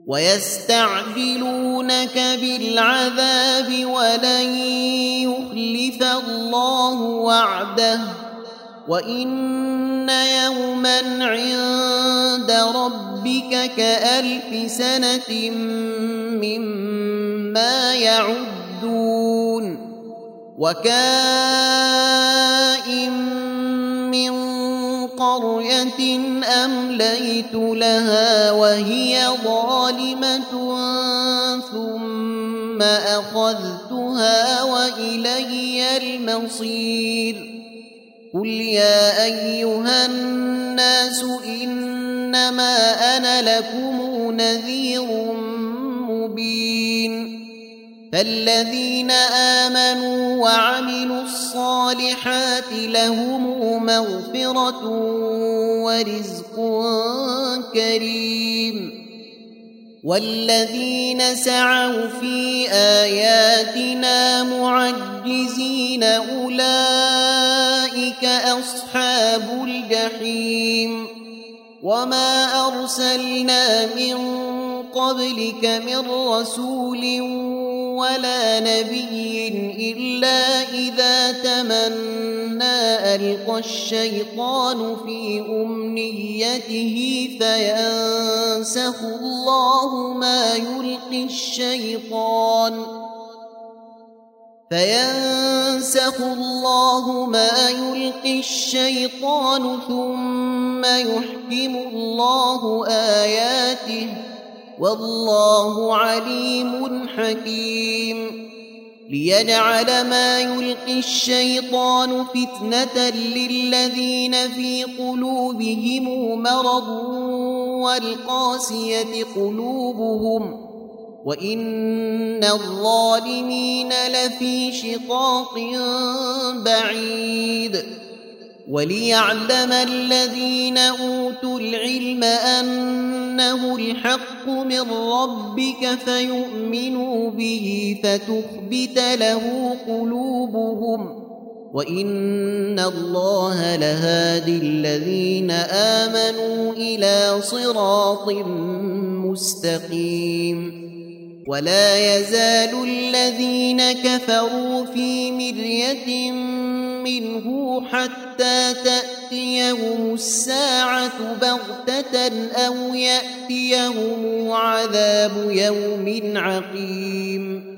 ويستعجلونك بالعذاب ولن يخلف الله وعده وإن يوما عند ربك كألف سنة مما يعدون وكائن من قرية أمليت لها وهي ظالمة ثم أخذتها وإلي المصير قل يا أيها الناس إنما أنا لكم نذير مبين فالذين آمنوا وعملوا الصالحات لهم مغفرة ورزق كريم والذين سعوا في آياتنا معجزين أولئك أصحاب الجحيم وما أرسلنا من قبلك من رسول ولا نبي إلا إذا تمنى ألقى الشيطان في فينسخ الله ما يلقي الشيطان ثم يحكم الله آياته والله عليم حكيم ليجعل ما يلقي الشيطان فتنة للذين في قلوبهم مرض والقاسية قلوبهم وإن الظالمين لفي شقاق بعيد وليعلم الذين أوتوا العلم أنه الحق من ربك فيؤمنوا به فتخبت له قلوبهم وإن الله لهادي الذين آمنوا إلى صراط مستقيم ولا يزال الذين كفروا في مرية منه حتى تأتيهم الساعة بغتة أو يأتيهم عذاب يوم عقيم